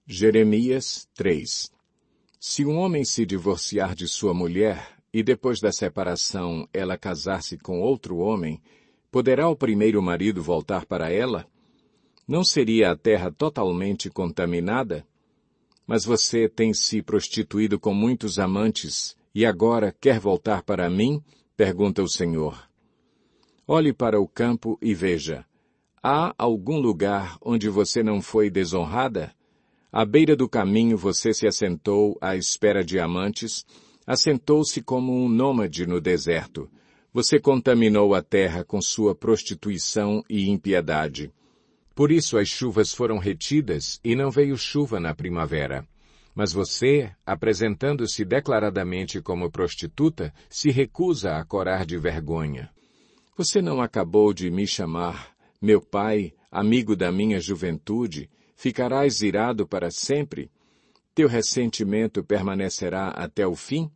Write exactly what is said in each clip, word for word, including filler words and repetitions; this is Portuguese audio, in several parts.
Jeremias três. Se um homem se divorciar de sua mulher, e depois da separação ela casar-se com outro homem, poderá o primeiro marido voltar para ela? Não seria a terra totalmente contaminada? Mas você tem se prostituído com muitos amantes, e agora quer voltar para mim? Pergunta o Senhor. Olhe para o campo e veja. Há algum lugar onde você não foi desonrada? À beira do caminho você se assentou à espera de amantes, assentou-se como um nômade no deserto. Você contaminou a terra com sua prostituição e impiedade. Por isso as chuvas foram retidas e não veio chuva na primavera. Mas você, apresentando-se declaradamente como prostituta, se recusa a corar de vergonha. Você não acabou de me chamar, meu pai, amigo da minha juventude? Ficarás irado para sempre? Teu ressentimento permanecerá até o fim?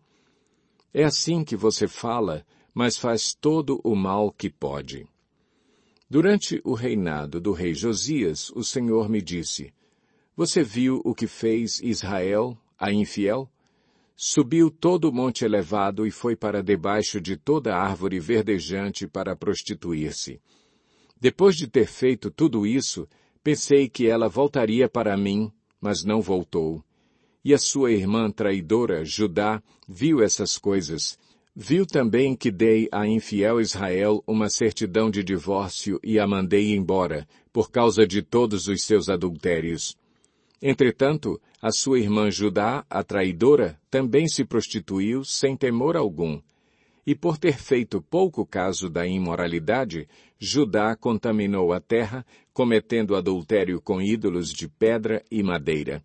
É assim que você fala, mas faz todo o mal que pode. Durante o reinado do rei Josias, o Senhor me disse, você viu o que fez Israel, a infiel? Subiu todo o monte elevado e foi para debaixo de toda árvore verdejante para prostituir-se. Depois de ter feito tudo isso, pensei que ela voltaria para mim, mas não voltou. E a sua irmã traidora, Judá, viu essas coisas. Viu também que dei a infiel Israel uma certidão de divórcio e a mandei embora, por causa de todos os seus adultérios. Entretanto, a sua irmã Judá, a traidora, também se prostituiu sem temor algum. E por ter feito pouco caso da imoralidade, Judá contaminou a terra, cometendo adultério com ídolos de pedra e madeira.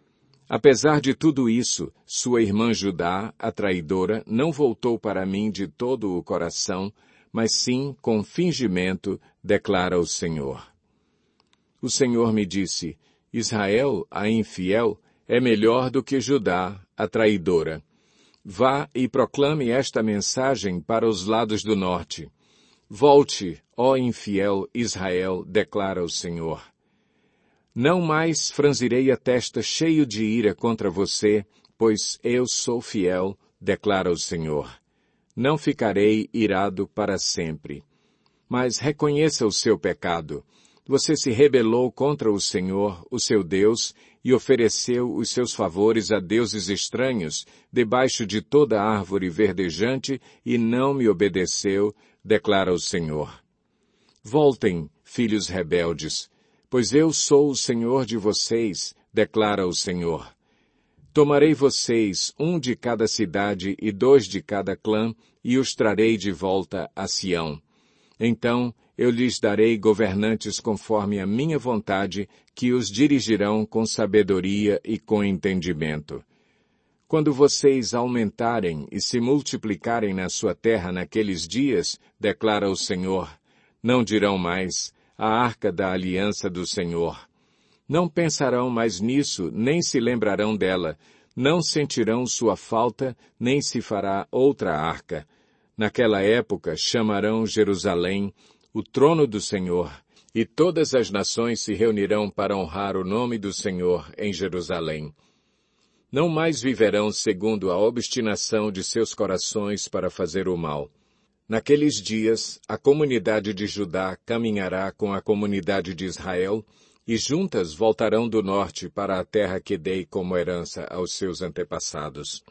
Apesar de tudo isso, sua irmã Judá, a traidora, não voltou para mim de todo o coração, mas sim com fingimento, declara o Senhor. O Senhor me disse, Israel, a infiel, é melhor do que Judá, a traidora. Vá e proclame esta mensagem para os lados do norte. Volte, ó infiel Israel, declara o Senhor. Não mais franzirei a testa cheio de ira contra você, pois eu sou fiel, declara o Senhor. Não ficarei irado para sempre. Mas reconheça o seu pecado. Você se rebelou contra o Senhor, o seu Deus, e ofereceu os seus favores a deuses estranhos, debaixo de toda árvore verdejante, e não me obedeceu, declara o Senhor. Voltem, filhos rebeldes, pois eu sou o Senhor de vocês, declara o Senhor. Tomarei vocês, um de cada cidade e dois de cada clã, e os trarei de volta a Sião. Então, eu lhes darei governantes conforme a minha vontade, que os dirigirão com sabedoria e com entendimento. Quando vocês aumentarem e se multiplicarem na sua terra naqueles dias, declara o Senhor, não dirão mais, a arca da aliança do Senhor. Não pensarão mais nisso, nem se lembrarão dela, não sentirão sua falta, nem se fará outra arca. Naquela época chamarão Jerusalém, o trono do Senhor, e todas as nações se reunirão para honrar o nome do Senhor em Jerusalém. Não mais viverão segundo a obstinação de seus corações para fazer o mal. Naqueles dias, a comunidade de Judá caminhará com a comunidade de Israel, e juntas voltarão do norte para a terra que dei como herança aos seus antepassados.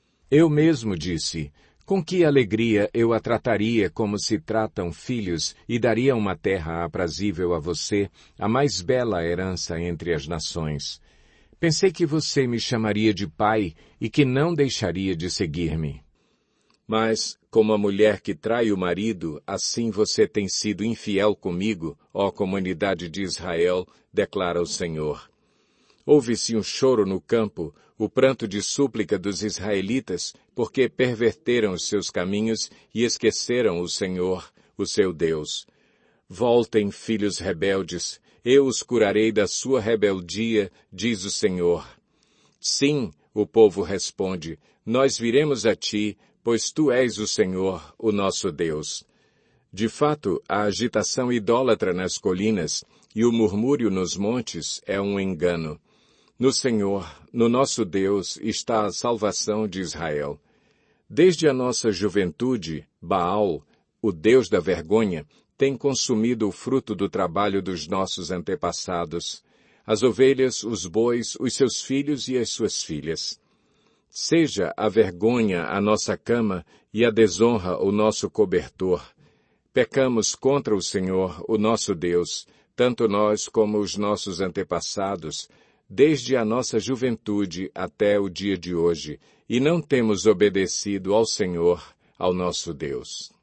Eu mesmo disse, com que alegria eu a trataria como se tratam filhos e daria uma terra aprazível a você, a mais bela herança entre as nações. Pensei que você me chamaria de pai e que não deixaria de seguir-me. Mas, como a mulher que trai o marido, assim você tem sido infiel comigo, ó comunidade de Israel, declara o Senhor. Ouve-se um choro no campo, o pranto de súplica dos israelitas, porque perverteram os seus caminhos e esqueceram o Senhor, o seu Deus. Voltem, filhos rebeldes, eu os curarei da sua rebeldia, diz o Senhor. Sim, o povo responde, nós viremos a ti, pois tu és o Senhor, o nosso Deus. De fato, a agitação idólatra nas colinas e o murmúrio nos montes é um engano. No Senhor, no nosso Deus, está a salvação de Israel. Desde a nossa juventude, Baal, o Deus da vergonha, tem consumido o fruto do trabalho dos nossos antepassados, as ovelhas, os bois, os seus filhos e as suas filhas. Seja a vergonha a nossa cama e a desonra o nosso cobertor. Pecamos contra o Senhor, o nosso Deus, tanto nós como os nossos antepassados, desde a nossa juventude até o dia de hoje, e não temos obedecido ao Senhor, ao nosso Deus.